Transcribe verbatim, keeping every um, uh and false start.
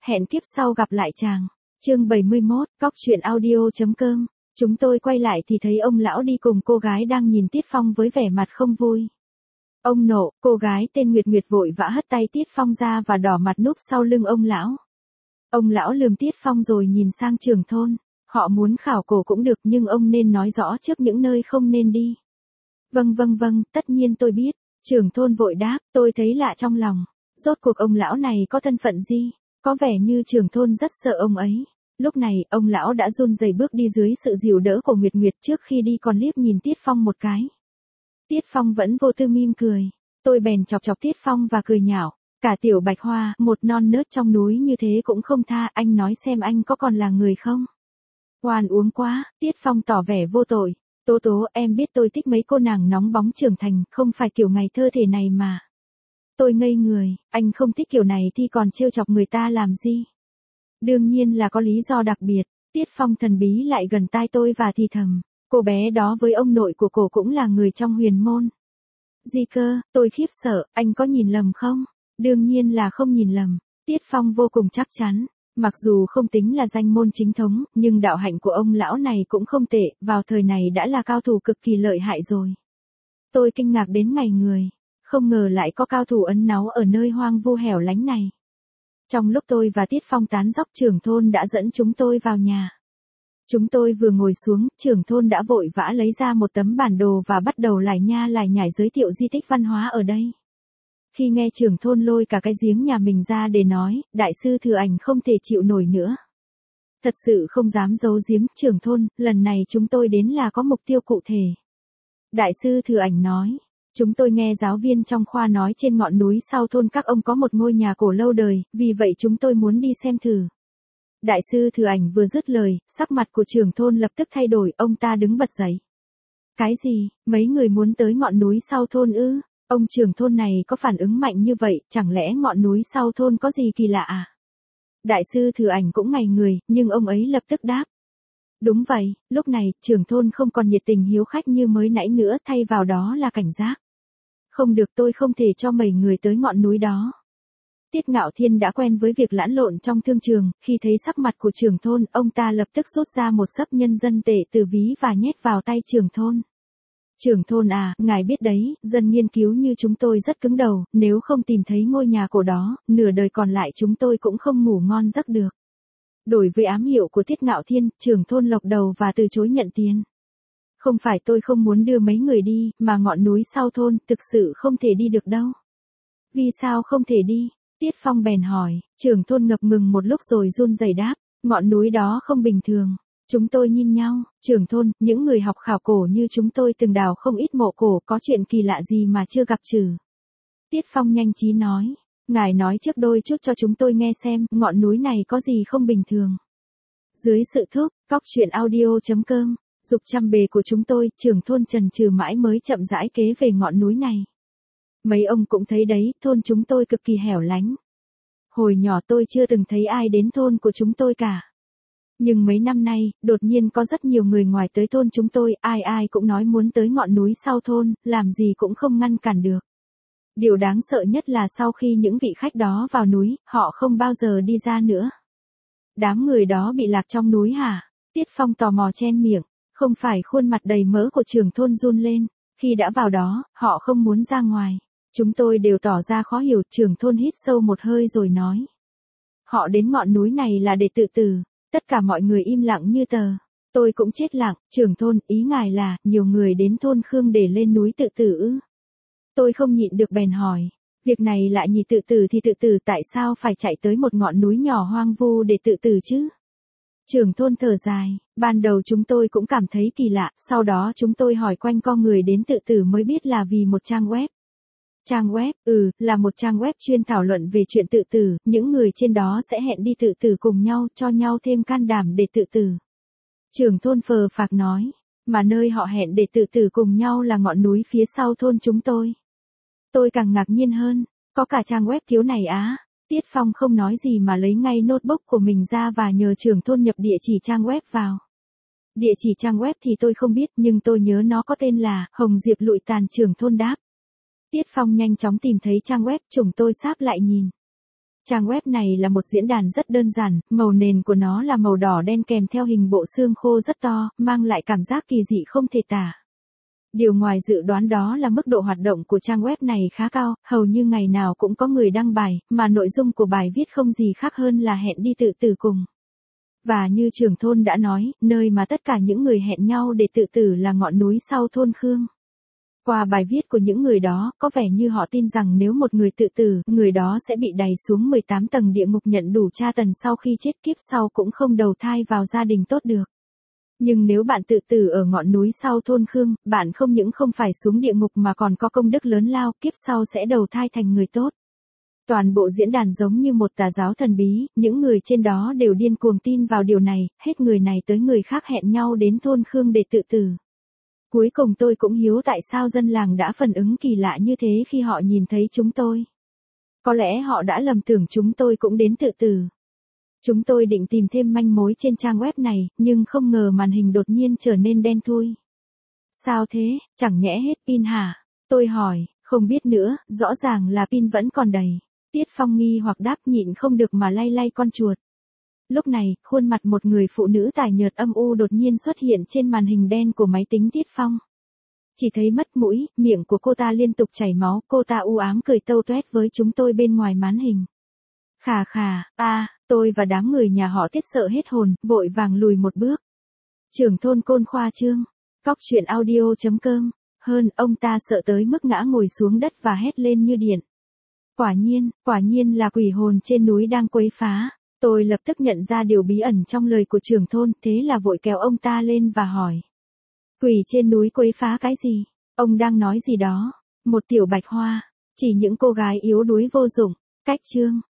hẹn kiếp sau gặp lại chàng. Chương bảy mươi mốt, cóc truyện audio.com. Chúng tôi quay lại thì thấy ông lão đi cùng cô gái đang nhìn Tiết Phong với vẻ mặt không vui. Ông nộ, cô gái tên Nguyệt Nguyệt vội vã hất tay Tiết Phong ra và đỏ mặt núp sau lưng ông lão. Ông lão lườm Tiết Phong rồi nhìn sang trưởng thôn. Họ muốn khảo cổ cũng được nhưng ông nên nói rõ trước những nơi không nên đi. Vâng vâng vâng, tất nhiên tôi biết. Trưởng thôn vội đáp, tôi thấy lạ trong lòng. Rốt cuộc ông lão này có thân phận gì? Có vẻ như trưởng thôn rất sợ ông ấy. Lúc này, ông lão đã run rẩy bước đi dưới sự dìu đỡ của Nguyệt Nguyệt, trước khi đi còn liếc nhìn Tiết Phong một cái. Tiết Phong vẫn vô tư mỉm cười. Tôi bèn chọc chọc Tiết Phong và cười nhạo. Cả tiểu Bạch Hoa, một non nớt trong núi như thế cũng không tha, anh nói xem anh có còn là người không? Oan uống quá, Tiết Phong tỏ vẻ vô tội. Tố tố, em biết tôi thích mấy cô nàng nóng bóng trưởng thành, không phải kiểu ngày thơ thể này mà. Tôi ngây người, anh không thích kiểu này thì còn trêu chọc người ta làm gì? Đương nhiên là có lý do đặc biệt. Tiết Phong thần bí lại gần tai tôi và thì thầm, cô bé đó với ông nội của cô cũng là người trong huyền môn. Gì cơ, tôi khiếp sợ, anh có nhìn lầm không? Đương nhiên là không nhìn lầm. Tiết Phong vô cùng chắc chắn. Mặc dù không tính là danh môn chính thống, nhưng đạo hạnh của ông lão này cũng không tệ, vào thời này đã là cao thủ cực kỳ lợi hại rồi. Tôi kinh ngạc đến ngây người, không ngờ lại có cao thủ ấn náu ở nơi hoang vu hẻo lánh này. Trong lúc tôi và Tiết Phong tán dóc, trưởng thôn đã dẫn chúng tôi vào nhà. Chúng tôi vừa ngồi xuống, trưởng thôn đã vội vã lấy ra một tấm bản đồ và bắt đầu lải nha lải nhải giới thiệu di tích văn hóa ở đây. Khi nghe trưởng thôn lôi cả cái giếng nhà mình ra để nói, đại sư Thừa Ảnh không thể chịu nổi nữa. Thật sự không dám giấu giếm, trưởng thôn, lần này chúng tôi đến là có mục tiêu cụ thể. Đại sư Thừa Ảnh nói, chúng tôi nghe giáo viên trong khoa nói trên ngọn núi sau thôn các ông có một ngôi nhà cổ lâu đời, vì vậy chúng tôi muốn đi xem thử. Đại sư Thừa Ảnh vừa dứt lời, sắc mặt của trưởng thôn lập tức thay đổi, ông ta đứng bật dậy. Cái gì, mấy người muốn tới ngọn núi sau thôn ư? Ông trưởng thôn này có phản ứng mạnh như vậy, chẳng lẽ ngọn núi sau thôn có gì kỳ lạ à? Đại sư Thừa Ảnh cũng ngây người, nhưng ông ấy lập tức đáp. Đúng vậy, lúc này, trưởng thôn không còn nhiệt tình hiếu khách như mới nãy nữa, thay vào đó là cảnh giác. Không được, tôi không thể cho mấy người tới ngọn núi đó. Tiết Ngạo Thiên đã quen với việc lẫn lộn trong thương trường, khi thấy sắc mặt của trưởng thôn, ông ta lập tức rút ra một xấp nhân dân tệ từ ví và nhét vào tay trưởng thôn. Trưởng thôn à, ngài biết đấy, dân nghiên cứu như chúng tôi rất cứng đầu, nếu không tìm thấy ngôi nhà cổ đó, nửa đời còn lại chúng tôi cũng không ngủ ngon giấc được. Đổi với ám hiệu của Tiết Ngạo Thiên, trưởng thôn lộc đầu và từ chối nhận tiền. Không phải tôi không muốn đưa mấy người đi, mà ngọn núi sau thôn, thực sự không thể đi được đâu. Vì sao không thể đi? Tiết Phong bèn hỏi, trưởng thôn ngập ngừng một lúc rồi run rẩy đáp, ngọn núi đó không bình thường. Chúng tôi nhìn nhau, trưởng thôn, những người học khảo cổ như chúng tôi từng đào không ít mộ cổ, có chuyện kỳ lạ gì mà chưa gặp chừ. Tiết Phong nhanh trí nói, ngài nói trước đôi chút cho chúng tôi nghe xem, ngọn núi này có gì không bình thường. Dưới sự thúc, cóc truyện audio.com, dục trăm bề của chúng tôi, trưởng thôn chần chừ mãi mới chậm rãi kế về ngọn núi này. Mấy ông cũng thấy đấy, thôn chúng tôi cực kỳ hẻo lánh. Hồi nhỏ tôi chưa từng thấy ai đến thôn của chúng tôi cả. Nhưng mấy năm nay, đột nhiên có rất nhiều người ngoài tới thôn chúng tôi, ai ai cũng nói muốn tới ngọn núi sau thôn, làm gì cũng không ngăn cản được. Điều đáng sợ nhất là sau khi những vị khách đó vào núi, họ không bao giờ đi ra nữa. Đám người đó bị lạc trong núi hả? Tiết Phong tò mò chen miệng, không phải, khuôn mặt đầy mỡ của trưởng thôn run lên, khi đã vào đó, họ không muốn ra ngoài. Chúng tôi đều tỏ ra khó hiểu, trưởng thôn hít sâu một hơi rồi nói. Họ đến ngọn núi này là để tự tử. Tất cả mọi người im lặng như tờ. Tôi cũng chết lặng, trưởng thôn, ý ngài là, nhiều người đến thôn Khương để lên núi tự tử ư? Tôi không nhịn được bèn hỏi, việc này lại nhỉ, tự tử thì tự tử, tại sao phải chạy tới một ngọn núi nhỏ hoang vu để tự tử chứ? Trưởng thôn thở dài, ban đầu chúng tôi cũng cảm thấy kỳ lạ, sau đó chúng tôi hỏi quanh co người đến tự tử mới biết là vì một trang web. Trang web, ừ, là một trang web chuyên thảo luận về chuyện tự tử, những người trên đó sẽ hẹn đi tự tử cùng nhau, cho nhau thêm can đảm để tự tử. Trưởng thôn phờ phạc nói, mà nơi họ hẹn để tự tử cùng nhau là ngọn núi phía sau thôn chúng tôi. Tôi càng ngạc nhiên hơn, có cả trang web thiếu này á. Tiết Phong không nói gì mà lấy ngay notebook của mình ra và nhờ trưởng thôn nhập địa chỉ trang web vào. Địa chỉ trang web thì tôi không biết, nhưng tôi nhớ nó có tên là Hồng Diệp Lụi Tàn, trưởng thôn đáp. Tiết Phong nhanh chóng tìm thấy trang web, chúng tôi sáp lại nhìn. Trang web này là một diễn đàn rất đơn giản, màu nền của nó là màu đỏ đen kèm theo hình bộ xương khô rất to, mang lại cảm giác kỳ dị không thể tả. Điều ngoài dự đoán đó là mức độ hoạt động của trang web này khá cao, hầu như ngày nào cũng có người đăng bài, mà nội dung của bài viết không gì khác hơn là hẹn đi tự tử cùng. Và như trưởng thôn đã nói, nơi mà tất cả những người hẹn nhau để tự tử là ngọn núi sau thôn Khương. Qua bài viết của những người đó, có vẻ như họ tin rằng nếu một người tự tử, người đó sẽ bị đày xuống mười tám tầng địa ngục nhận đủ tra tấn sau khi chết, kiếp sau cũng không đầu thai vào gia đình tốt được. Nhưng nếu bạn tự tử ở ngọn núi sau thôn Khương, bạn không những không phải xuống địa ngục mà còn có công đức lớn lao, kiếp sau sẽ đầu thai thành người tốt. Toàn bộ diễn đàn giống như một tà giáo thần bí, những người trên đó đều điên cuồng tin vào điều này, hết người này tới người khác hẹn nhau đến thôn Khương để tự tử. Cuối cùng tôi cũng hiếu tại sao dân làng đã phản ứng kỳ lạ như thế khi họ nhìn thấy chúng tôi. Có lẽ họ đã lầm tưởng chúng tôi cũng đến tự tử. Chúng tôi định tìm thêm manh mối trên trang web này, nhưng không ngờ màn hình đột nhiên trở nên đen thui. Sao thế, chẳng nhẽ hết pin hả? Tôi hỏi, không biết nữa, rõ ràng là pin vẫn còn đầy. Tiết Phong nghi hoặc đáp nhịn không được mà lay lay con chuột. Lúc này, khuôn mặt một người phụ nữ tái nhợt âm u đột nhiên xuất hiện trên màn hình đen của máy tính Tiết Phong. Chỉ thấy mất mũi, miệng của cô ta liên tục chảy máu, cô ta u ám cười tâu toét với chúng tôi bên ngoài màn hình. Khà khà, a, tôi và đám người nhà họ Tiết sợ hết hồn, vội vàng lùi một bước. Trưởng thôn Côn Khoa Trương, cóc truyện audio chấm com, hơn ông ta sợ tới mức ngã ngồi xuống đất và hét lên như điện. Quả nhiên, quả nhiên là quỷ hồn trên núi đang quấy phá. Tôi lập tức nhận ra điều bí ẩn trong lời của trưởng thôn, thế là vội kéo ông ta lên và hỏi. Quỷ trên núi quấy phá cái gì? Ông đang nói gì đó? Một tiểu bạch hoa, chỉ những cô gái yếu đuối vô dụng. Cách chương.